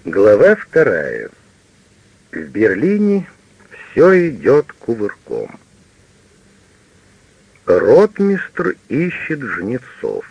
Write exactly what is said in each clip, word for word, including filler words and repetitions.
Глава вторая. В Берлине все идет кувырком. Ротмистр ищет жнецов.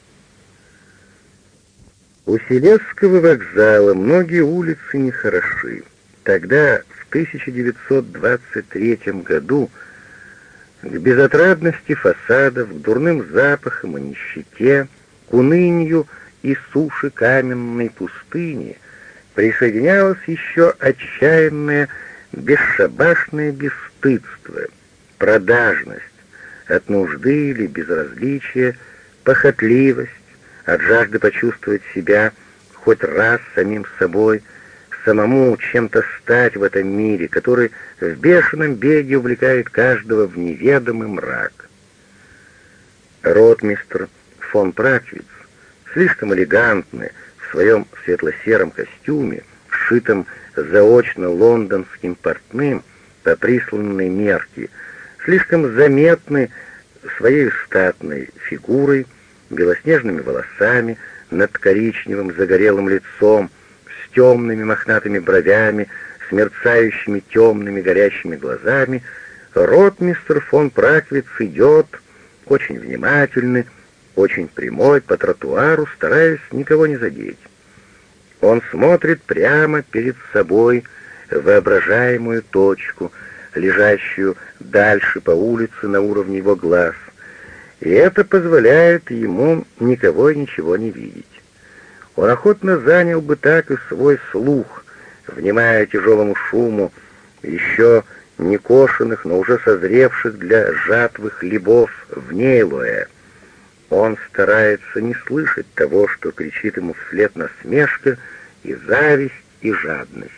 У Селезского вокзала многие улицы нехороши. Тогда, в тысяча девятьсот двадцать третьем году, к безотрадности фасадов, к дурным запахам и нищете, к унынию и суше каменной пустыни присоединялось еще отчаянное, бесшабашное бесстыдство, продажность, от нужды или безразличия, похотливость, от жажды почувствовать себя хоть раз самим собой, самому чем-то стать в этом мире, который в бешеном беге увлекает каждого в неведомый мрак. Ротмистр фон Праквиц, слишком элегантный, в своем светло-сером костюме, сшитом заочно лондонским портным по присланной мерке, слишком заметный своей статной фигурой, белоснежными волосами, над коричневым загорелым лицом, с темными мохнатыми бровями, с мерцающими темными горящими глазами, ротмистр фон Праквиц идет, очень внимательный, очень прямой по тротуару, стараясь никого не задеть. Он смотрит прямо перед собой в воображаемую точку, лежащую дальше по улице на уровне его глаз, и это позволяет ему никого и ничего не видеть. Он охотно занял бы так и свой слух, внимая тяжелому шуму еще не кошенных, но уже созревших для жатвы хлебов в Нейлуэ. Он старается не слышать того, что кричит ему вслед насмешка и зависть и жадность.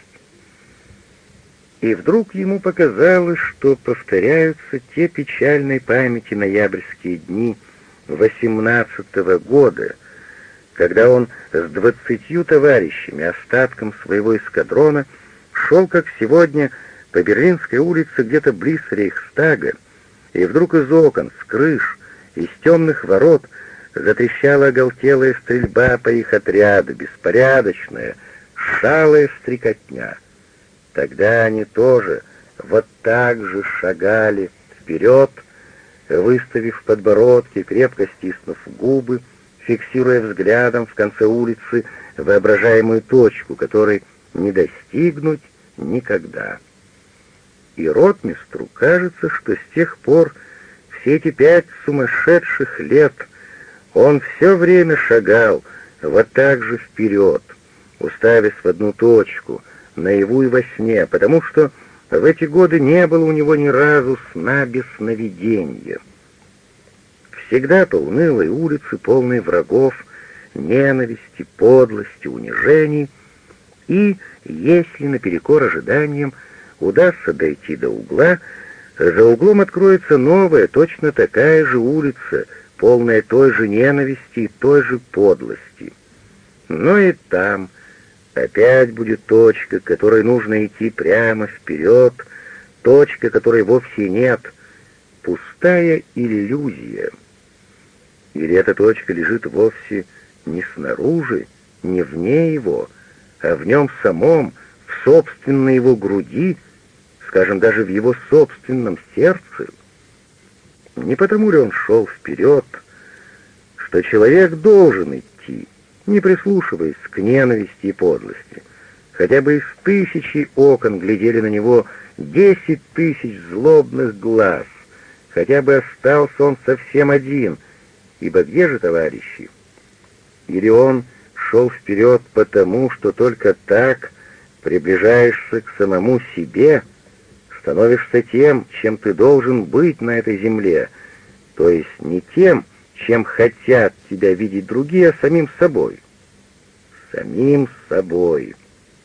И вдруг ему показалось, что повторяются те печальной памяти ноябрьские дни восемнадцатого года, когда он с двадцатью товарищами, остатком своего эскадрона, шел, как сегодня, по Берлинской улице где-то близ Рейхстага, и вдруг из окон, с крыш, из темных ворот затрещала оголтелая стрельба по их отряду, беспорядочная, шалая стрекотня. Тогда они тоже вот так же шагали вперед, выставив подбородки, крепко стиснув губы, фиксируя взглядом в конце улицы воображаемую точку, которой не достигнуть никогда. И ротмистру кажется, что с тех пор все эти пять сумасшедших лет он все время шагал вот так же вперед, уставясь в одну точку, наяву и во сне, потому что в эти годы не было у него ни разу сна без сновидения. Всегда по унылой улице, полной врагов, ненависти, подлости, унижений, и, если наперекор ожиданиям удастся дойти до угла, за углом откроется новая, точно такая же улица, полная той же ненависти и той же подлости. Но и там опять будет точка, к которой нужно идти прямо вперед, точка, которой вовсе нет, пустая иллюзия. Или эта точка лежит вовсе не снаружи, не вне его, а в нем самом, в собственной его груди, скажем, даже в его собственном сердце. Не потому ли он шел вперед, что человек должен идти, не прислушиваясь к ненависти и подлости. Хотя бы из тысячи окон глядели на него десять тысяч злобных глаз, хотя бы остался он совсем один, ибо где же товарищи? Или он шел вперед потому, что только так приближаешься к самому себе, становишься тем, чем ты должен быть на этой земле, то есть не тем, чем хотят тебя видеть другие, а самим собой. Самим собой.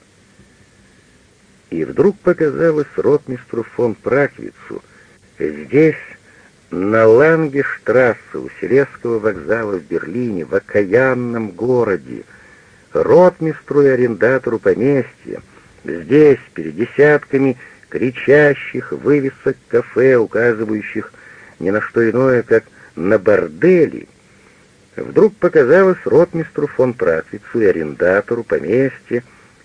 И вдруг показалось ротмистру фон Праквицу здесь, на Лангештрассе, у Селезского вокзала в Берлине, в окаянном городе, ротмистру и арендатору поместья, здесь, перед десятками кричащих вывесок кафе, указывающих ни на что иное, как на бордели, вдруг показалось ротмистру фон Праквицу и арендатору поместья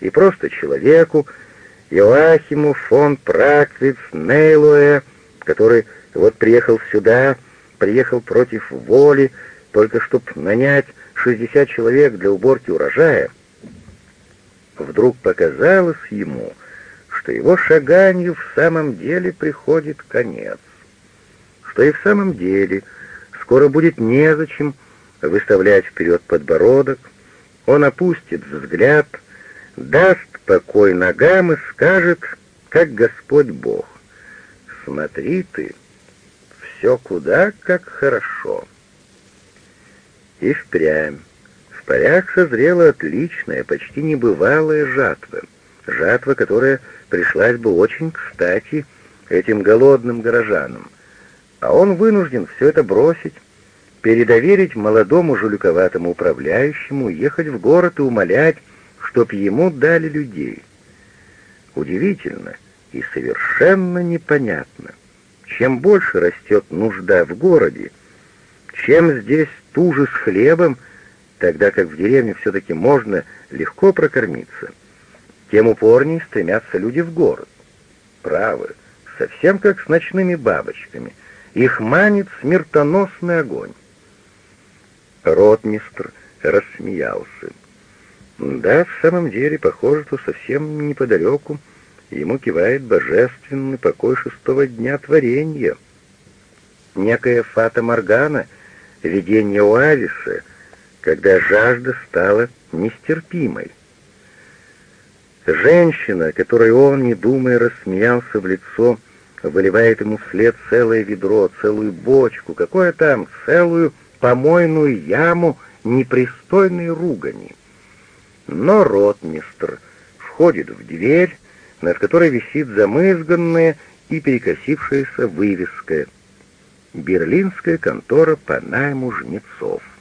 и просто человеку, Иоахиму фон Праквиц Нейлуэ, который вот приехал сюда, приехал против воли, только чтобы нанять шестьдесят человек для уборки урожая, вдруг показалось ему, что его шаганью в самом деле приходит конец, что и в самом деле скоро будет незачем выставлять вперед подбородок, он опустит взгляд, даст покой ногам и скажет, как Господь Бог: «Смотри ты, все куда как хорошо». И впрямь в полях созрела отличная, почти небывалая жатва, жатва, которая пришлась бы очень кстати этим голодным горожанам, а он вынужден все это бросить, передоверить молодому жуликоватому управляющему, ехать в город и умолять, чтоб ему дали людей. Удивительно и совершенно непонятно. Чем больше растет нужда в городе, чем здесь туже с хлебом, тогда как в деревне все-таки можно легко прокормиться, тем упорнее стремятся люди в город. Правы, совсем как с ночными бабочками. Их манит смертоносный огонь. Ротмистр рассмеялся. Да, в самом деле, похоже, что совсем неподалеку ему кивает божественный покой шестого дня творения. Некая фата Моргана, видение оазиса, когда жажда стала нестерпимой. Женщина, которой он, не думая, рассмеялся в лицо, выливает ему вслед целое ведро, целую бочку, какое там, целую помойную яму непристойной ругани. Но ротмистр входит в дверь, над которой висит замызганная и перекосившаяся вывеска «Берлинская контора по найму жнецов».